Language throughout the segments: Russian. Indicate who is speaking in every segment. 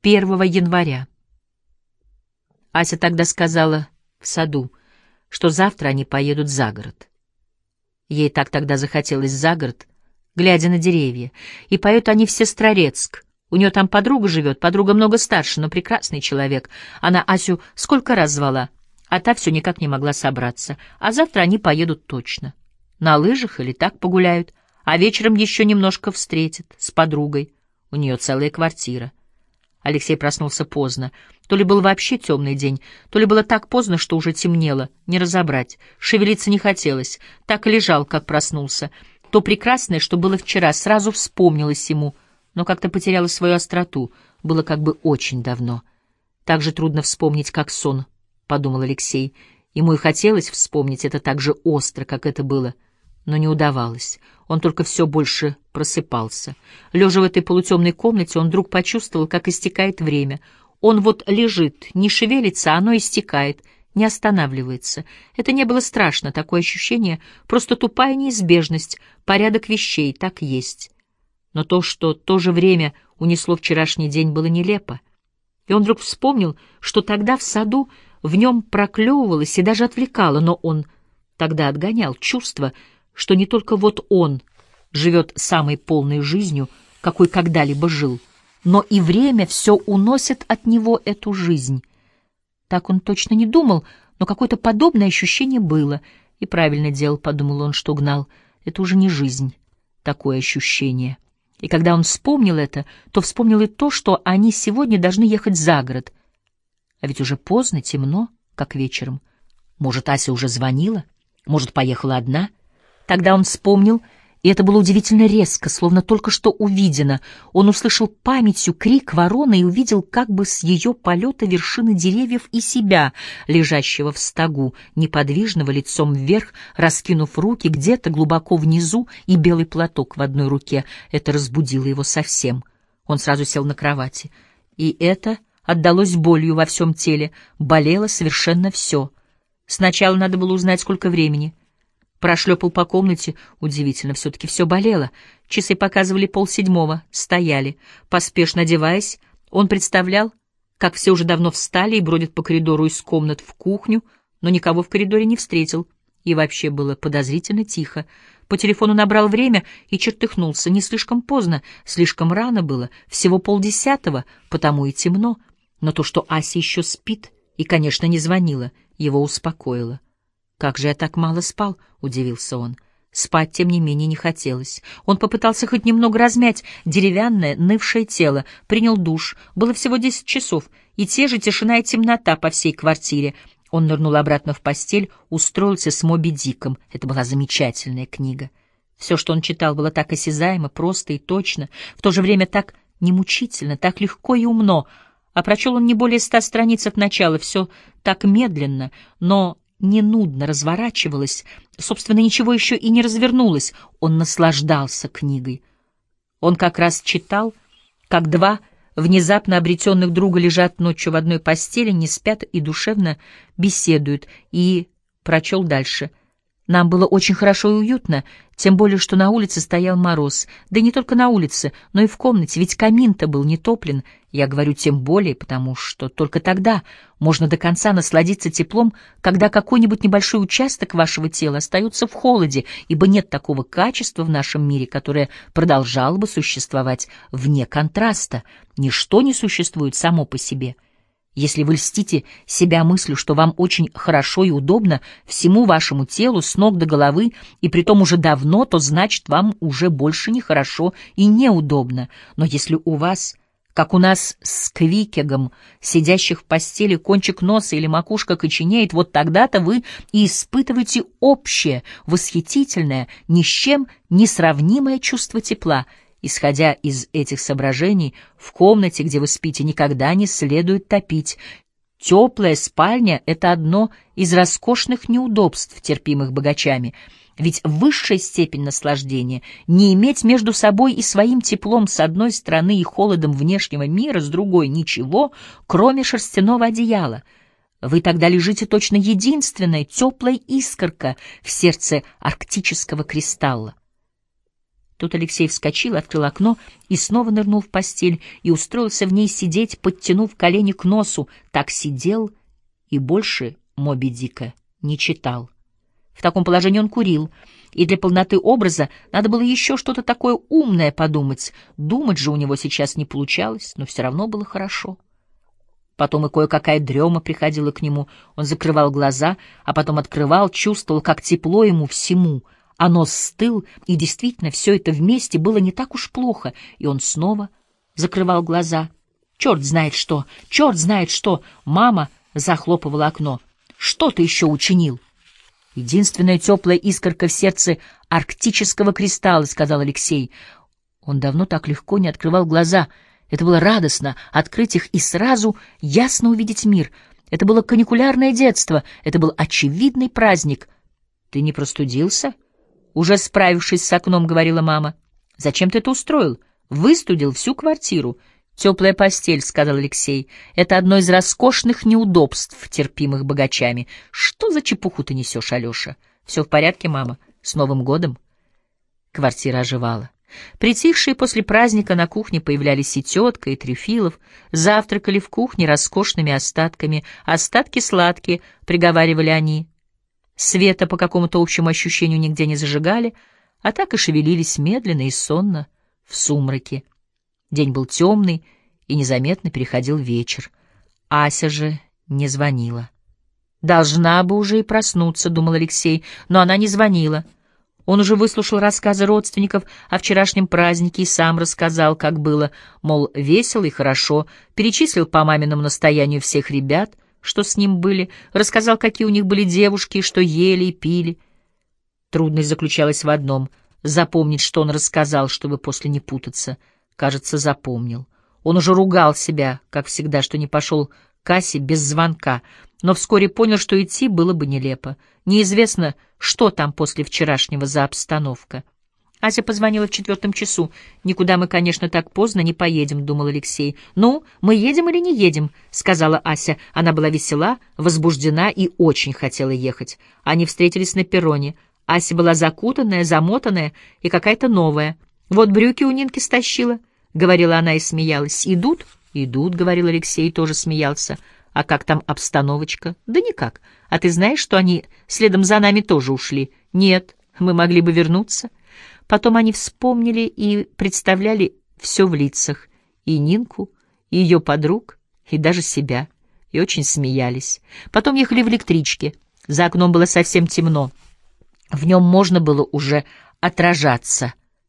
Speaker 1: 1 января. Ася тогда сказала в саду, что завтра они поедут за город. Ей так тогда захотелось за город, глядя на деревья. И поют они в Сестрорецк. У нее там подруга живет, подруга много старше, но прекрасный человек. Она Асю сколько раз звала, а та все никак не могла собраться. А завтра они поедут точно. На лыжах или так погуляют, а вечером еще немножко встретят с подругой. У нее целая квартира. Алексей проснулся поздно. То ли был вообще темный день, то ли было так поздно, что уже темнело, не разобрать. Шевелиться не хотелось, так и лежал, как проснулся. То прекрасное, что было вчера, сразу вспомнилось ему, но как-то потеряло свою остроту, было как бы очень давно. Так же трудно вспомнить, как сон, — подумал Алексей. Ему и хотелось вспомнить это так же остро, как это было, но не удавалось. Он только все больше просыпался. Лежа в этой полутемной комнате, он вдруг почувствовал, как истекает время. Он вот лежит, не шевелится, а оно истекает, не останавливается. Это не было страшно, такое ощущение, просто тупая неизбежность, порядок вещей, так есть. Но то, что то же время унесло вчерашний день, было нелепо. И он вдруг вспомнил, что тогда в саду в нем проклевывалось и даже отвлекало, но он тогда отгонял чувство, что не только вот он живет самой полной жизнью, какой когда-либо жил, но и время все уносит от него эту жизнь. Так он точно не думал, но какое-то подобное ощущение было. И правильно делал, подумал он, что гнал. Это уже не жизнь, такое ощущение. И когда он вспомнил это, то вспомнил и то, что они сегодня должны ехать за город. А ведь уже поздно, темно, как вечером. Может, Ася уже звонила? Может, поехала одна? Тогда он вспомнил, и это было удивительно резко, словно только что увидено. Он услышал памятью крик вороны и увидел как бы с ее полета вершины деревьев и себя, лежащего в стогу, неподвижного, лицом вверх, раскинув руки где-то глубоко внизу и белый платок в одной руке. Это разбудило его совсем. Он сразу сел на кровати. И это отдалось болью во всем теле, болело совершенно все. Сначала надо было узнать, сколько времени. Прошлепал по комнате, удивительно, все-таки все болело. Часы показывали 6:30, стояли. Поспешно одеваясь, он представлял, как все уже давно встали и бродят по коридору из комнат в кухню, но никого в коридоре не встретил. И вообще было подозрительно тихо. По телефону набрал время и чертыхнулся. Не слишком поздно, слишком рано было, всего 9:30, потому и темно. Но то, что Ася еще спит и, конечно, не звонила, его успокоило. «Как же я так мало спал?» — удивился он. Спать, тем не менее, не хотелось. Он попытался хоть немного размять деревянное, нывшее тело, принял душ. Было всего 10 часов, и те же тишина и темнота по всей квартире. Он нырнул обратно в постель, устроился с Моби Диком. Это была замечательная книга. Все, что он читал, было так осязаемо, просто и точно, в то же время так немучительно, так легко и умно. А прочел он не более 100 страниц от начала, все так медленно, но не нудно разворачивалось, собственно, ничего еще и не развернулось. Он наслаждался книгой. Он как раз читал, как два внезапно обретенных друга лежат ночью в одной постели, не спят и душевно беседуют, и прочел дальше. Нам было очень хорошо и уютно, тем более, что на улице стоял мороз. Да и не только на улице, но и в комнате, ведь камин-то был не топлен. Я говорю тем более, потому что только тогда можно до конца насладиться теплом, когда какой-нибудь небольшой участок вашего тела остается в холоде, ибо нет такого качества в нашем мире, которое продолжало бы существовать вне контраста. Ничто не существует само по себе. Если вы льстите себя мыслью, что вам очень хорошо и удобно всему вашему телу с ног до головы, и притом уже давно, то значит, вам уже больше не хорошо и неудобно. Но если у вас, как у нас с Квикегом, сидящих в постели, кончик носа или макушка коченеет, вот тогда-то вы и испытываете общее, восхитительное, ни с чем не сравнимое чувство тепла. Исходя из этих соображений, в комнате, где вы спите, никогда не следует топить. Теплая спальня — это одно из роскошных неудобств, терпимых богачами. Ведь высшая степень наслаждения — не иметь между собой и своим теплом с одной стороны и холодом внешнего мира с другой ничего, кроме шерстяного одеяла. Вы тогда лежите точно единственная теплая искорка в сердце арктического кристалла. Тут Алексей вскочил, открыл окно и снова нырнул в постель и устроился в ней сидеть, подтянув колени к носу. Так сидел и больше «Моби Дика» не читал. В таком положении он курил, и для полноты образа надо было еще что-то такое умное подумать. Думать же у него сейчас не получалось, но все равно было хорошо. Потом и кое-какая дрема приходила к нему. Он закрывал глаза, а потом открывал, чувствовал, как тепло ему всему, а нос стыл, и действительно все это вместе было не так уж плохо, и он снова закрывал глаза. «Черт знает что! Черт знает что!» Мама захлопывала окно. «Что ты еще учинил?» «Единственная теплая искорка в сердце арктического кристалла», — сказал Алексей. Он давно так легко не открывал глаза. Это было радостно — открыть их и сразу ясно увидеть мир. Это было каникулярное детство, это был очевидный праздник. «Ты не простудился?» Уже справившись с окном, говорила мама. «Зачем ты это устроил? Выстудил всю квартиру». «Теплая постель», — сказал Алексей. «Это одно из роскошных неудобств, терпимых богачами». «Что за чепуху ты несешь, Алеша?» «Все в порядке, мама. С Новым годом». Квартира оживала. Притихшие после праздника на кухне появлялись и тетка, и Трефилов. Завтракали в кухне роскошными остатками. «Остатки сладкие», — приговаривали они. Света по какому-то общему ощущению нигде не зажигали, а так и шевелились медленно и сонно в сумраке. День был темный, и незаметно переходил вечер. Ася же не звонила. «Должна бы уже и проснуться», — думал Алексей, но она не звонила. Он уже выслушал рассказы родственников о вчерашнем празднике и сам рассказал, как было, мол, весело и хорошо, перечислил по маминому настоянию всех ребят, что с ним были, рассказал, какие у них были девушки, что ели и пили. Трудность заключалась в одном — запомнить, что он рассказал, чтобы после не путаться. Кажется, запомнил. Он уже ругал себя, как всегда, что не пошел к Асе без звонка, но вскоре понял, что идти было бы нелепо. Неизвестно, что там после вчерашнего за обстановка. Ася позвонила в 4 часу. «Никуда мы, конечно, так поздно не поедем», — думал Алексей. «Ну, мы едем или не едем?» — сказала Ася. Она была весела, возбуждена и очень хотела ехать. Они встретились на перроне. Ася была закутанная, замотанная и какая-то новая. «Вот брюки у Нинки стащила», — говорила она и смеялась. «Идут?» «Идут», — говорил Алексей и тоже смеялся. «А как там обстановочка?» «Да никак. А ты знаешь, что они следом за нами тоже ушли?» «Нет, мы могли бы вернуться». Потом они вспомнили и представляли все в лицах. И Нинку, и ее подруг, и даже себя. И очень смеялись. Потом ехали в электричке. За окном было совсем темно. В нем можно было уже отражаться.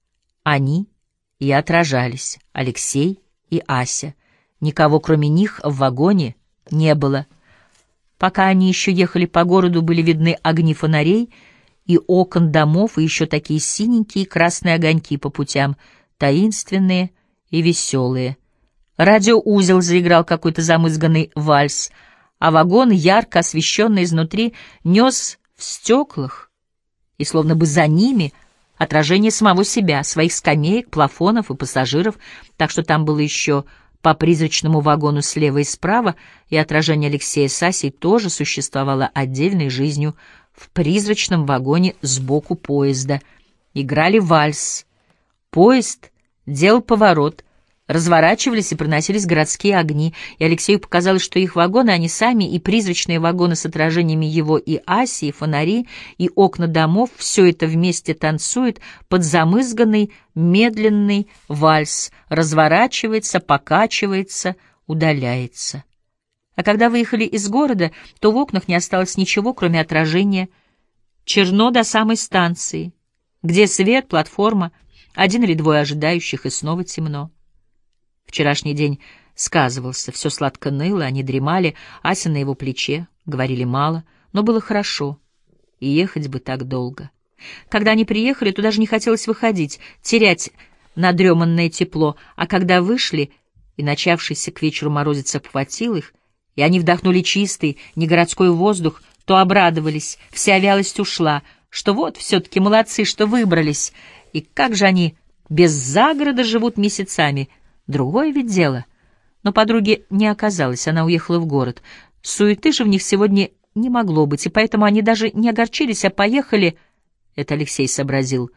Speaker 1: Они и отражались, Алексей и Ася. Никого, кроме них, в вагоне не было. Пока они еще ехали по городу, были видны огни фонарей и окон домов, и еще такие синенькие красные огоньки по путям, таинственные и веселые. Радиоузел заиграл какой-то замызганный вальс, а вагон, ярко освещенный изнутри, нес в стеклах, и словно бы за ними отражение самого себя, своих скамеек, плафонов и пассажиров, так что там было еще по призрачному вагону слева и справа, и отражение Алексея с Асей тоже существовало отдельной жизнью в призрачном вагоне сбоку поезда. Играли вальс. Поезд делал поворот, разворачивались и проносились городские огни, и Алексею показалось, что их вагоны, они сами, и призрачные вагоны с отражениями его и Аси, и фонари, и окна домов, все это вместе танцует под замызганный медленный вальс, разворачивается, покачивается, удаляется. А когда выехали из города, то в окнах не осталось ничего, кроме отражения. Черно до самой станции, где свет, платформа, один или двое ожидающих, и снова темно. Вчерашний день сказывался, все сладко ныло, они дремали, Ася на его плече, говорили мало, но было хорошо, и ехать бы так долго. Когда они приехали, то даже не хотелось выходить, терять надреманное тепло, а когда вышли, и начавшийся к вечеру морозец обхватил их, и они вдохнули чистый, негородской воздух, то обрадовались, вся вялость ушла, что вот все-таки молодцы, что выбрались, и как же они без загорода живут месяцами. Другое ведь дело. Но подруги не оказалось, она уехала в город. Суеты же в них сегодня не могло быть, и поэтому они даже не огорчились, а поехали, это Алексей сообразил,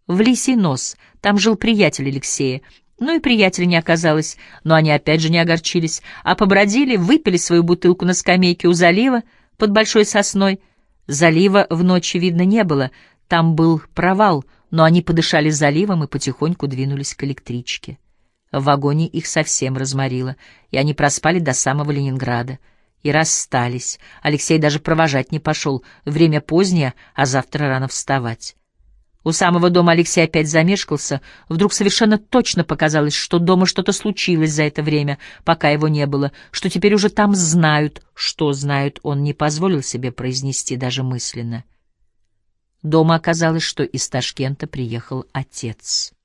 Speaker 1: в Лисий нос. Там жил приятель Алексея. Ну и приятеля не оказалось, но они опять же не огорчились, а побродили, выпили свою бутылку на скамейке у залива под большой сосной. Залива в ночи видно не было, там был провал, но они подышали заливом и потихоньку двинулись к электричке. В вагоне их совсем разморило, и они проспали до самого Ленинграда. И расстались. Алексей даже провожать не пошел. Время позднее, а завтра рано вставать. У самого дома Алексей опять замешкался. Вдруг совершенно точно показалось, что дома что-то случилось за это время, пока его не было, что теперь уже там знают. Что знают, он не позволил себе произнести даже мысленно. Дома оказалось, что из Ташкента приехал отец.